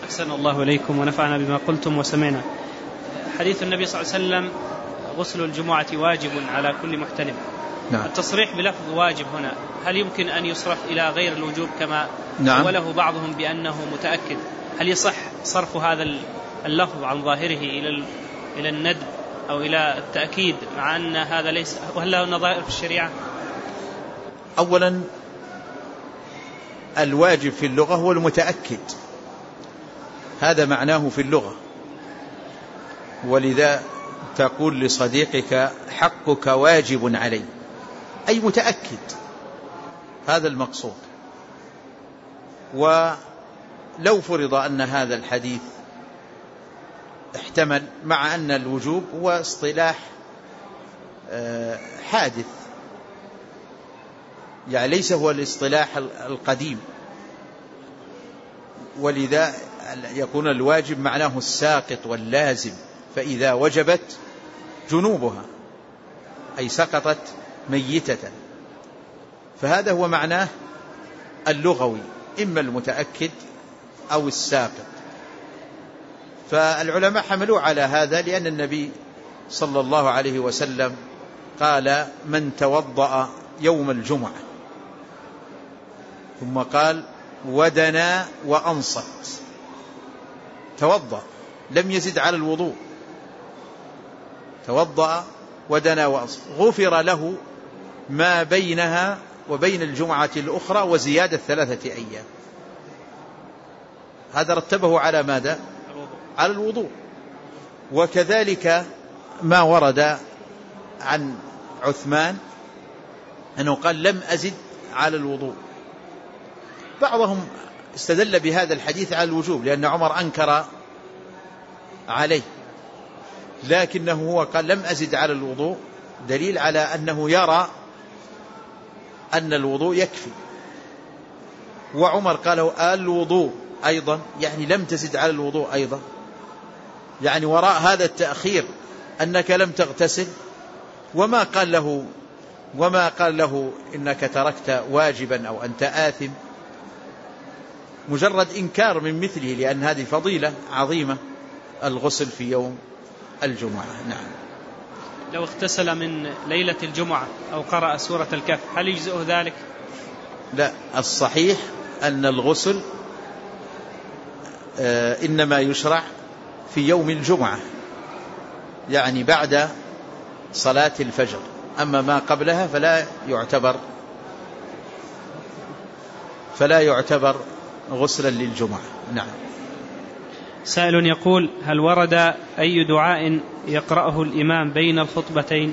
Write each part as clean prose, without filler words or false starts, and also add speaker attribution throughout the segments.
Speaker 1: أحسن الله إليكم ونفعنا بما قلتم وسمعنا. حديث النبي صلى الله عليه وسلم غسل الجمعة واجب على كل محتلم.
Speaker 2: نعم.
Speaker 1: التصريح بلفظ واجب هنا هل يمكن أن يصرف إلى غير الوجوب كما
Speaker 2: نعم.
Speaker 1: وله بعضهم بأنه متأكد؟ هل يصح صرف هذا اللفظ عن ظاهره إلى الندب أو إلى التأكيد مع أن هذا ليس، وهل له نظائر في الشريعة؟
Speaker 2: أولا الواجب في اللغة هو المتأكد، هذا معناه في اللغة، ولذا تقول لصديقك حقك واجب علي، أي متأكد، هذا المقصود. ولو فرض أن هذا الحديث احتمل، مع أن الوجوب هو اصطلاح حادث، يعني ليس هو الاصطلاح القديم، ولذا يكون الواجب معناه الساقط واللازم، فإذا وجبت جنوبها أي سقطت ميتة، فهذا هو معناه اللغوي، إما المتأكد أو الساقط. فالعلماء حملوا على هذا، لأن النبي صلى الله عليه وسلم قال من توضأ يوم الجمعة، ثم قال ودنا وأنصت، توضأ لم يزد على الوضوء، توضأ ودنا وأنصت، غفر له ما بينها وبين الجمعة الأخرى وزيادة 3 أيام. هذا رتبه على ماذا؟ على الوضوء. وكذلك ما ورد عن عثمان أنه قال لم أزد على الوضوء. بعضهم استدل بهذا الحديث على الوجوب لأن عمر أنكر عليه، لكنه هو قال لم أزد على الوضوء، دليل على أنه يرى أن الوضوء يكفي. وعمر قال الوضوء أيضا، يعني لم تزد على الوضوء أيضا، يعني وراء هذا التأخير أنك لم تغتسل، وما قال له إنك تركت واجبا أو أنت آثم، مجرد إنكار من مثله، لأن هذه فضيلة عظيمة الغسل في يوم الجمعة. نعم.
Speaker 1: لو اغتسل من ليلة الجمعة أو قرأ سورة الكهف هل يجزئه ذلك؟
Speaker 2: لا، الصحيح أن الغسل إنما يشرع في يوم الجمعة، يعني بعد صلاة الفجر، أما ما قبلها فلا يعتبر غسلا للجمعة. نعم.
Speaker 1: سائل يقول هل ورد أي دعاء يقرأه الإمام بين الخطبتين؟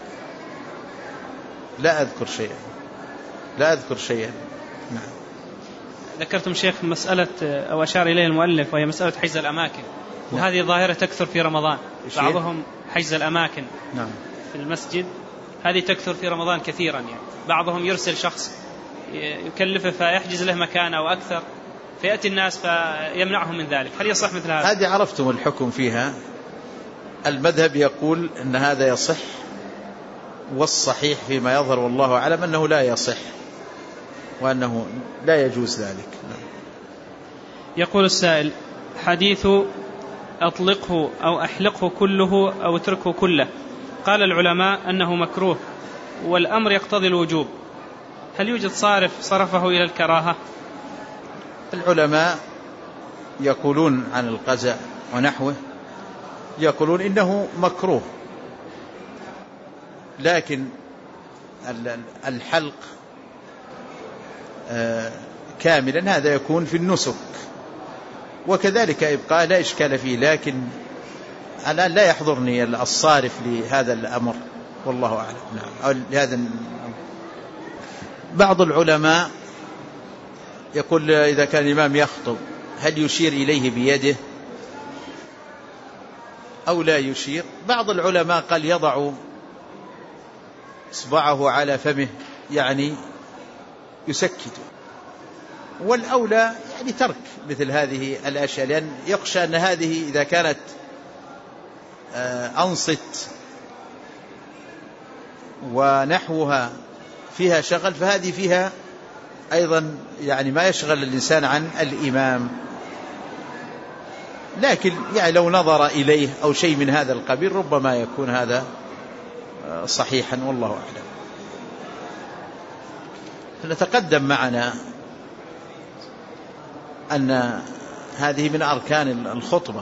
Speaker 2: لا أذكر شيئا. نعم.
Speaker 1: ذكرتم شيخ مسألة أو أشار إليه المؤلف، وهي مسألة حجز الأماكن، وهذه ظاهرة تكثر في رمضان، بعضهم حجز الأماكن. نعم. في المسجد هذه تكثر في رمضان كثيرا، يعني بعضهم يرسل شخص يكلفه فيحجز له مكان أو أكثر، فيأتي الناس فيمنعهم من ذلك، هل يصح مثل هذا؟
Speaker 2: هذه عرفتم الحكم فيها. المذهب يقول أن هذا يصح، والصحيح فيما يظهر والله أعلم أنه لا يصح، وأنه لا يجوز ذلك.
Speaker 1: يقول السائل حديث أطلقه أو أحلقه كله أو اتركه كله، قال العلماء أنه مكروه والأمر يقتضي الوجوب، هل يوجد صرفه إلى الكراهة؟
Speaker 2: العلماء يقولون عن القزع ونحوه يقولون إنه مكروه، لكن الحلق كاملا هذا يكون في النسك، وكذلك إبقاء لا إشكال فيه، لكن الآن لا يحضرني الصارف لهذا الأمر والله أعلم. نعم. لهذا بعض العلماء يقول إذا كان الإمام يخطب هل يشير إليه بيده أو لا يشير؟ بعض العلماء قال يضع إصبعه على فمه، يعني يسكت، والأولى يعني ترك مثل هذه الأشياء، لأن يخشى أن هذه إذا كانت أنصت ونحوها فيها شغل، فهذه فيها أيضا يعني ما يشغل الإنسان عن الإمام. لكن يعني لو نظر إليه أو شيء من هذا القبيل ربما يكون هذا صحيحا، والله أعلم. نتقدم معنا أن هذه من أركان الخطبة: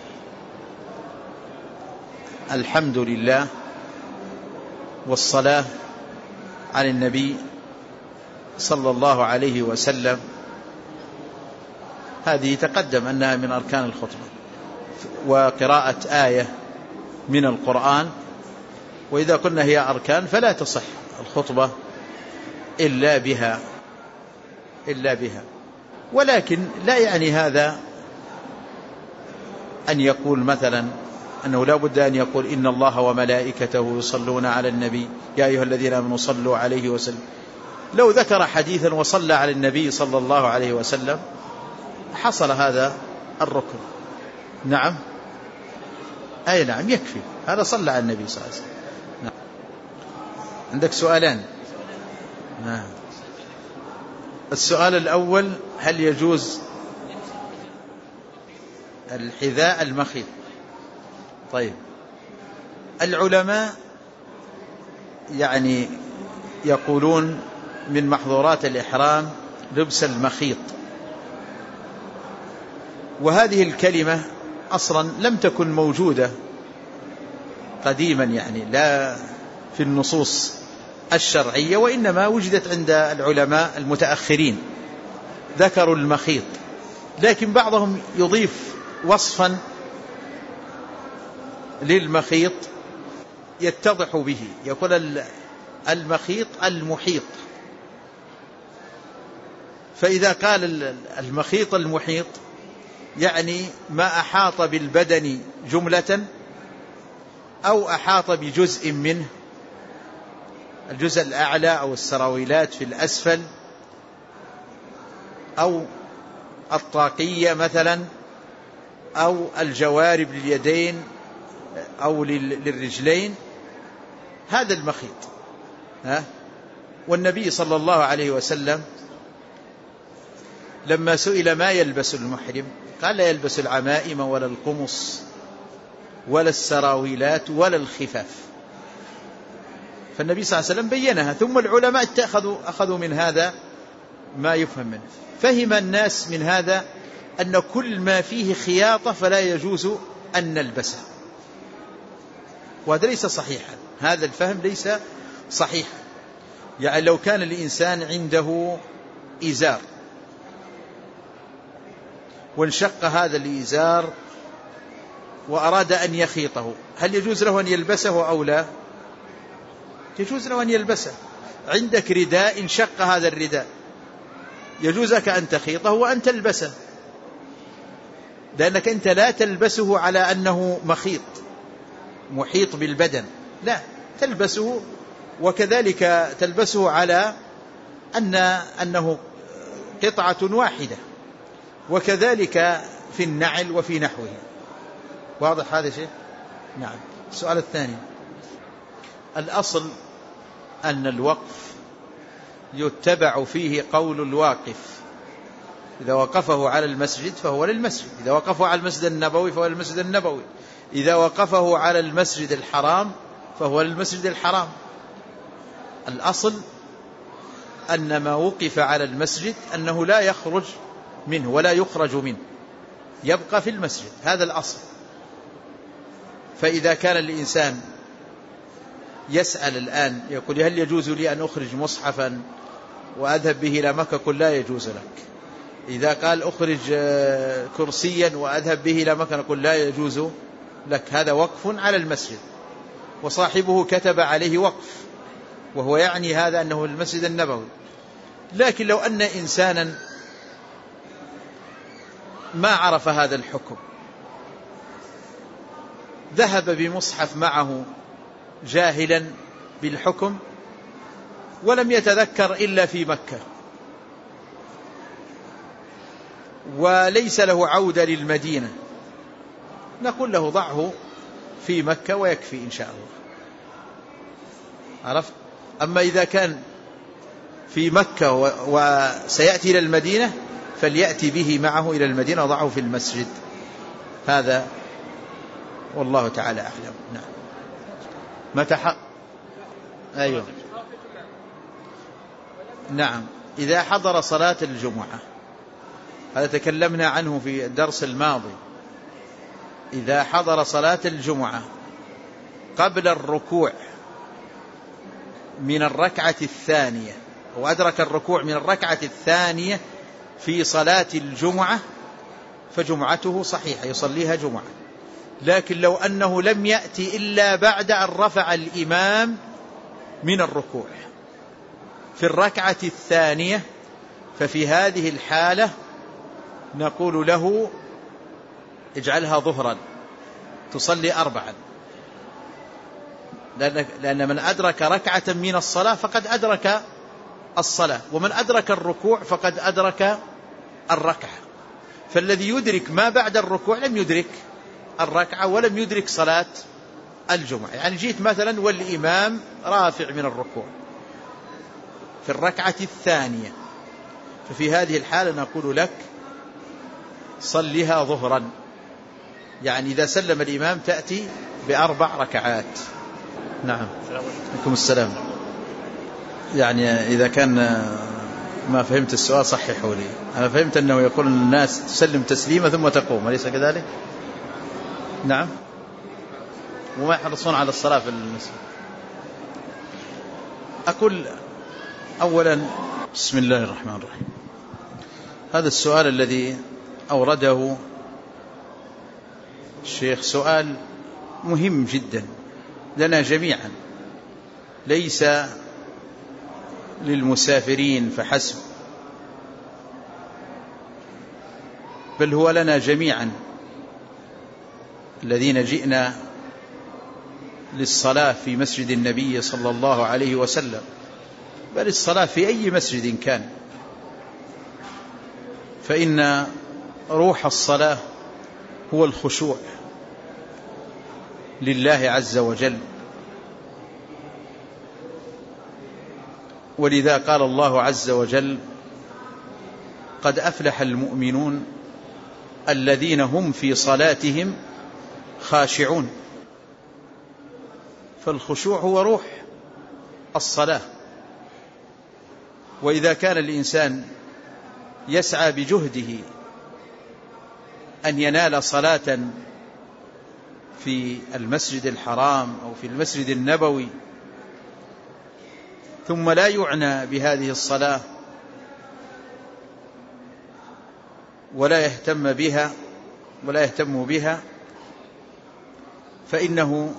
Speaker 2: الحمد لله والصلاة على النبي صلى الله عليه وسلم. هذه تقدم أنها من أركان الخطبة، وقراءة آية من القرآن. وإذا قلنا هي أركان فلا تصح الخطبة إلا بها. ولكن لا يعني هذا أن يقول مثلا أنه لا بد أن يقول إن الله وملائكته يصلون على النبي يا أيها الذين آمنوا صلوا عليه وسلم. لو ذكر حديثا وصلى على النبي صلى الله عليه وسلم حصل هذا الركن. نعم، أي نعم، يكفي هذا صلى على النبي صلى الله عليه وسلم. نعم. عندك سؤالان؟ نعم. السؤال الأول: هل يجوز الحذاء المخيط؟ طيب، العلماء يعني يقولون من محظورات الإحرام لبس المخيط، وهذه الكلمة أصلا لم تكن موجودة قديما، يعني لا في النصوص الشرعية، وإنما وجدت عند العلماء المتأخرين ذكروا المخيط، لكن بعضهم يضيف وصفا للمخيط يتضح به، يقول المخيط المحيط. فإذا قال المخيط المحيط يعني ما أحاط بالبدن جملة أو أحاط بجزء منه، الجزء الأعلى أو السراويلات في الأسفل أو الطاقية مثلا أو الجوارب لليدين أو للرجلين، هذا المخيط. والنبي صلى الله عليه وسلم لما سئل ما يلبس المحرم قال لا يلبس العمائم ولا القمص ولا السراويلات ولا الخفاف. فالنبي صلى الله عليه وسلم بينها، ثم العلماء أخذوا من هذا ما يفهم منه. فهم الناس من هذا أن كل ما فيه خياطة فلا يجوز أن نلبسه، وهذا ليس صحيحا، هذا الفهم ليس صحيحا. يعني لو كان الإنسان عنده إزار وانشق هذا الإزار وأراد أن يخيطه، هل يجوز له أن يلبسه أو لا؟ يجوز له أن يلبسه. عندك رداء انشق هذا الرداء، يجوز لك أن تخيطه وأن تلبسه، لأنك أنت لا تلبسه على أنه مخيط محيط بالبدن، لا، تلبسه وكذلك تلبسه على أنه قطعة واحدة، وكذلك في النعل وفي نحوه. واضح هذا شيء؟ نعم. السؤال الثاني: الأصل أن الوقف يتبع فيه قول الواقف، إذا وقفه على المسجد فهو للمسجد، إذا وقفه على المسجد النبوي فهو للمسجد النبوي، إذا وقفه على المسجد الحرام فهو للمسجد الحرام. الأصل أن ما وقف على المسجد أنه لا يخرج منه ولا يخرج منه، يبقى في المسجد، هذا الأصل. فإذا كان الإنسان يسأل الآن يقول هل يجوز لي أن أخرج مصحفا وأذهب به إلى مكة؟ قل لا يجوز لك. إذا قال أخرج كرسيا وأذهب به إلى مكة، نقول لا يجوز لك، هذا وقف على المسجد، وصاحبه كتب عليه وقف، وهو يعني هذا أنه المسجد النبوي. لكن لو أن إنسانا ما عرف هذا الحكم، ذهب بمصحف معه جاهلا بالحكم ولم يتذكر إلا في مكة، وليس له عودة للمدينة، نقول له ضعه في مكة ويكفي إن شاء الله. عرفت؟ أما إذا كان في مكة وسيأتي إلى المدينة فليأتي به معه إلى المدينة وضعه في المسجد. هذا والله تعالى أعلم. نعم. أيوه. نعم. إذا حضر صلاة الجمعة، هذا تكلمنا عنه في الدرس الماضي، إذا حضر صلاة الجمعة قبل الركوع من الركعة الثانية وأدرك الركوع من الركعة الثانية في صلاة الجمعة فجمعته صحيحة، يصليها جمعة. لكن لو أنه لم يأتي إلا بعد أن رفع الإمام من الركوع في الركعة الثانية، ففي هذه الحالة نقول له اجعلها ظهرا، تصلي 4، لأن من أدرك ركعة من الصلاة فقد أدرك الصلاة، ومن أدرك الركوع فقد أدرك الركعة. فالذي يدرك ما بعد الركوع لم يدرك الركعة ولم يدرك صلاة الجمعة. يعني جيت مثلا والإمام رافع من الركوع في الركعة الثانية، ففي هذه الحالة نقول لك صليها ظهرا، يعني إذا سلم الإمام تأتي ب4 ركعات. نعم. عليكم السلام. يعني إذا كان ما فهمت السؤال صححوا لي. أنا فهمت أنه يقول الناس تسلم تسليمة ثم تقوم، أليس كذلك؟ نعم. وما يحرصون على الصلاة في المسجد. أقول أولا بسم الله الرحمن الرحيم. هذا السؤال الذي أورده الشيخ سؤال مهم جدا لنا جميعا، ليس للمسافرين فحسب، بل هو لنا جميعا الذين جئنا للصلاة في مسجد النبي صلى الله عليه وسلم، بل الصلاة في أي مسجد كان، فإن روح الصلاة هو الخشوع لله عز وجل. ولذا قال الله عز وجل: قد أفلح المؤمنون الذين هم في صلاتهم خاشعون. فالخشوع هو روح الصلاة. وإذا كان الإنسان يسعى بجهده أن ينال صلاة في المسجد الحرام أو في المسجد النبوي ثم لا يعنى بهذه الصلاة ولا يهتم بها فإنه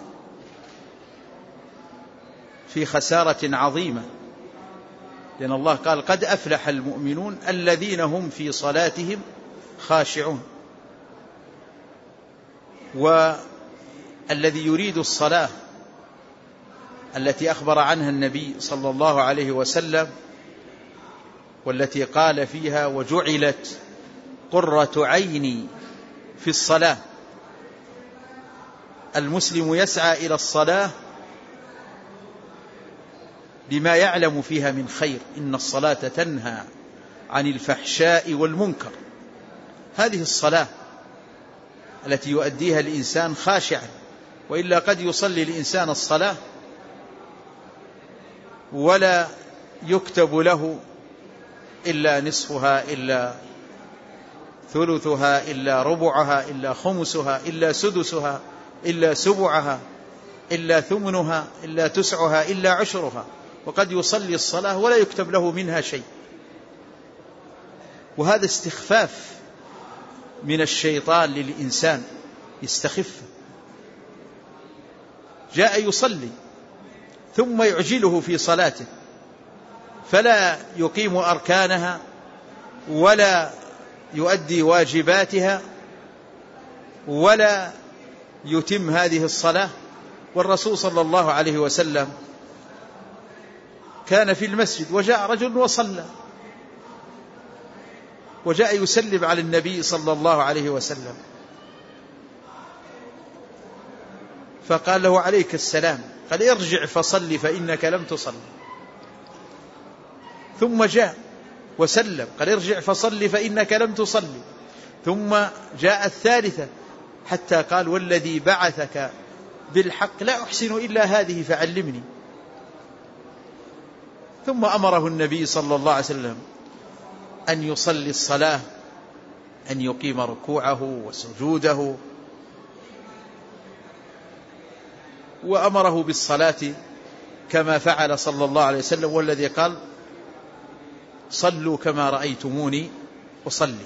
Speaker 2: في خسارة عظيمة، لأن الله قال: قد أفلح المؤمنون الذين هم في صلاتهم خاشعون. والذي يريد الصلاة التي أخبر عنها النبي صلى الله عليه وسلم والتي قال فيها: وجعلت قرة عيني في الصلاة. المسلم يسعى إلى الصلاة لما يعلم فيها من خير، إن الصلاة تنهى عن الفحشاء والمنكر. هذه الصلاة التي يؤديها الإنسان خاشعا، وإلا قد يصلي الإنسان الصلاة ولا يكتب له إلا نصفها، إلا ثلثها، إلا ربعها، إلا خمسها، إلا سدسها، إلا سبعها، إلا ثمنها، إلا تسعها، إلا عشرها، وقد يصلي الصلاة ولا يكتب له منها شيء. وهذا استخفاف من الشيطان للإنسان، يستخف. جاء يصلي ثم يعجله في صلاته، فلا يقيم أركانها ولا يؤدي واجباتها ولا يتم هذه الصلاة. والرسول صلى الله عليه وسلم كان في المسجد وجاء رجل وصلى، وجاء يسلم على النبي صلى الله عليه وسلم، فقال له: عليك السلام. قال: ارجع فصلي فإنك لم تصل. ثم جاء وسلم، قال: ارجع فصلي فإنك لم تصلي. ثم جاء الثالثة حتى قال والذي بعثك بالحق لا أحسن إلا هذه فعلمني. ثم أمره النبي صلى الله عليه وسلم أن يصلي الصلاة، أن يقيم ركوعه وسجوده، وأمره بالصلاة كما فعل صلى الله عليه وسلم، والذي قال صلوا كما رأيتموني أصلي.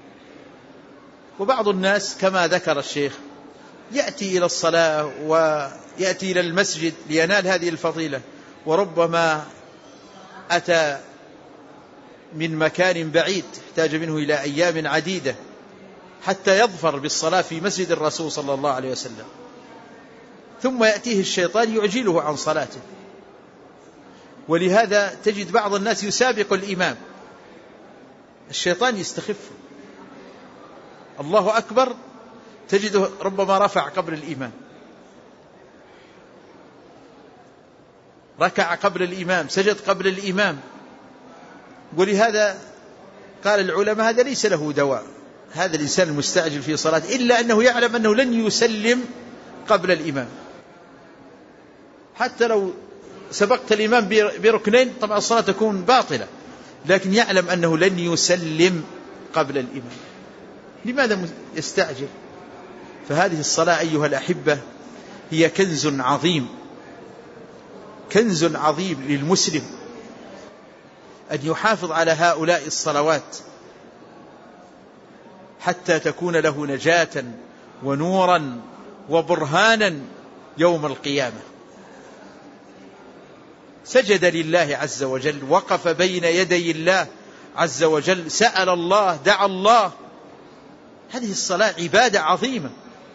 Speaker 2: وبعض الناس كما ذكر الشيخ يأتي إلى الصلاة ويأتي إلى المسجد لينال هذه الفضيلة، وربما أتى من مكان بعيد احتاج منه إلى أيام عديدة حتى يظفر بالصلاة في مسجد الرسول صلى الله عليه وسلم، ثم يأتيه الشيطان يعجله عن صلاته. ولهذا تجد بعض الناس يسابق الإمام، الشيطان يستخف، الله أكبر تجده ربما رفع قبل الإمام، ركع قبل الإمام، سجد قبل الإمام. ولهذا قال العلماء هذا ليس له دواء، هذا الإنسان المستعجل في صلاته إلا أنه يعلم أنه لن يسلم قبل الإمام، حتى لو سبقت الإمام بركنين طبعا الصلاة تكون باطلة، لكن يعلم أنه لن يسلم قبل الإمام. لماذا يستعجل؟ فهذه الصلاة أيها الأحبة هي كنز عظيم، كنز عظيم للمسلم أن يحافظ على هؤلاء الصلوات حتى تكون له نجاة ونورا وبرهانا يوم القيامة. سجد لله عز وجل، وقف بين يدي الله عز وجل، سأل الله، دعا الله. هذه الصلاة عبادة عظيمة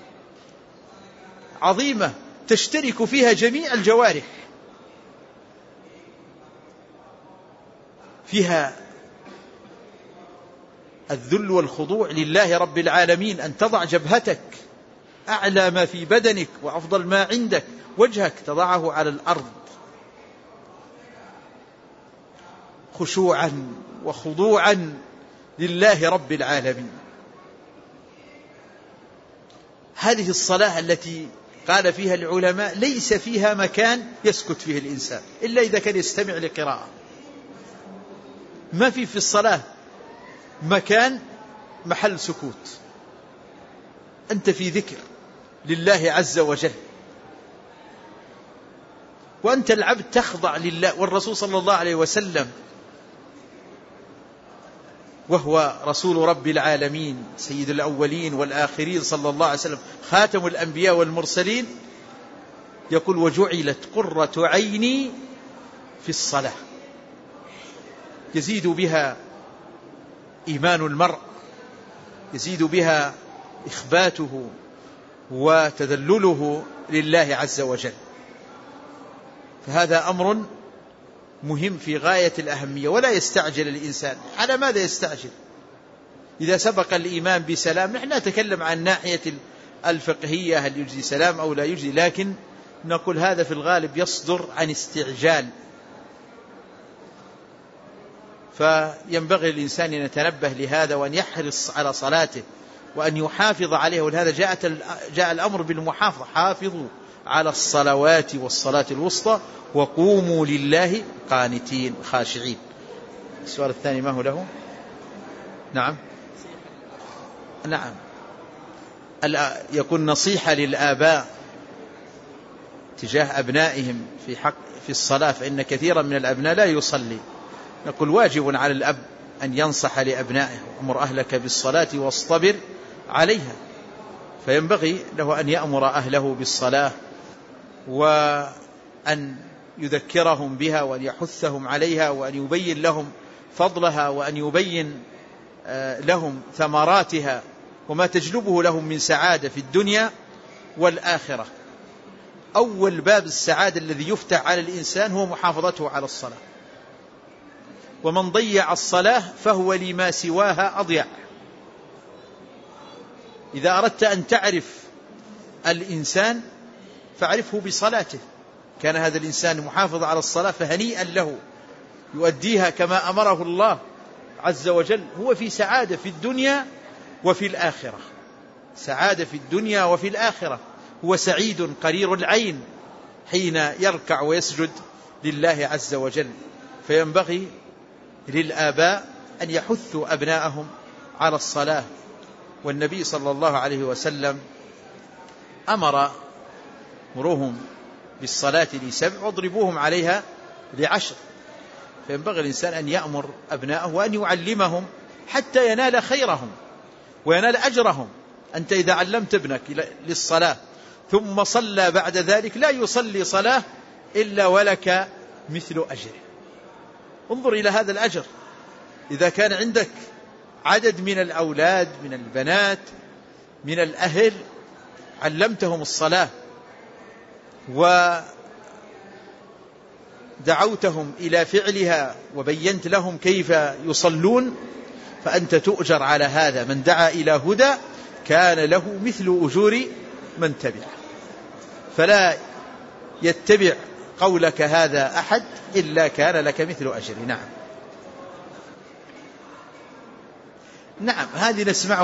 Speaker 2: عظيمة تشترك فيها جميع الجوارح، فيها الذل والخضوع لله رب العالمين، أن تضع جبهتك أعلى ما في بدنك وأفضل ما عندك، وجهك تضعه على الأرض خشوعا وخضوعا لله رب العالمين. هذه الصلاة التي قال فيها العلماء ليس فيها مكان يسكت فيه الإنسان إلا إذا كان يستمع لقراءة، ما في الصلاة مكان محل سكوت، أنت في ذكر لله عز وجل، وأنت العبد تخضع لله. والرسول صلى الله عليه وسلم وهو رسول رب العالمين سيد الأولين والآخرين صلى الله عليه وسلم خاتم الأنبياء والمرسلين يقول وجعلت قرة عيني في الصلاة. يزيد بها إيمان المرء، يزيد بها إخباته وتذلله لله عز وجل. فهذا أمر مهم في غاية الأهمية، ولا يستعجل الإنسان. على ماذا يستعجل؟ إذا سبق الإمام بسلام، نحن نتكلم عن ناحية الفقهية هل يجزي سلام أو لا يجزي، لكن نقول هذا في الغالب يصدر عن استعجال. فينبغي الإنسان أن يتنبه لهذا وأن يحرص على صلاته وأن يحافظ عليها. ولهذا جاء الأمر بالمحافظة، حافظوا على الصلوات والصلاة الوسطى وقوموا لله قانتين خاشعين. السؤال الثاني ما هو له؟ نعم يكون نصيحة للآباء تجاه أبنائهم في الصلاة، فإن كثيرا من الأبناء لا يصلي. نقول واجب على الأب أن ينصح لأبنائه، أمر أهلك بالصلاة واصطبر عليها. فينبغي له أن يأمر أهله بالصلاة وأن يذكرهم بها وأن يحثهم عليها وأن يبين لهم فضلها وأن يبين لهم ثمراتها وما تجلبه لهم من سعادة في الدنيا والآخرة. أول باب السعادة الذي يفتح على الإنسان هو محافظته على الصلاة، ومن ضيع الصلاة فهو لما سواها أضيع. إذا أردت أن تعرف الإنسان فاعرفه بصلاته. كان هذا الإنسان محافظ على الصلاة فهنيئا له، يؤديها كما أمره الله عز وجل، هو في سعادة في الدنيا وفي الآخرة. سعادة في الدنيا وفي الآخرة. هو سعيد قرير العين حين يركع ويسجد لله عز وجل. فينبغي للآباء أن يحثوا أبناءهم على الصلاة. والنبي صلى الله عليه وسلم مروهم بالصلاة ل7 واضربوهم عليها ل10. فينبغي الإنسان أن يأمر أبناءه وأن يعلمهم حتى ينال خيرهم وينال أجرهم. أنت إذا علمت ابنك للصلاة ثم صلى بعد ذلك لا يصلي صلاة إلا ولك مثل أجره. انظر إلى هذا الأجر. إذا كان عندك عدد من الأولاد من البنات من الأهل علمتهم الصلاة ودعوتهم إلى فعلها وبينت لهم كيف يصلون فأنت تؤجر على هذا. من دعا إلى هدى كان له مثل أجور من تبعه. فلا يتبع قولك هذا أحد إلا كان لك مثل أجره. نعم هذه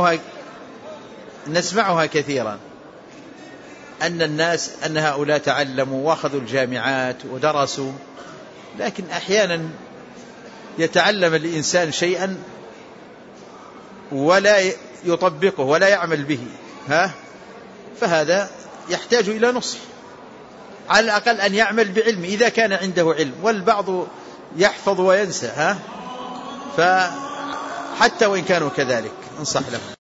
Speaker 2: نسمعها كثيرا أن الناس أن هؤلاء تعلموا واخذوا الجامعات ودرسوا، لكن أحيانا يتعلم الإنسان شيئا ولا يطبقه ولا يعمل به، فهذا يحتاج إلى نصح. على الأقل أن يعمل بعلم إذا كان عنده علم، والبعض يحفظ وينسى، فحتى وإن كانوا كذلك انصح لهم.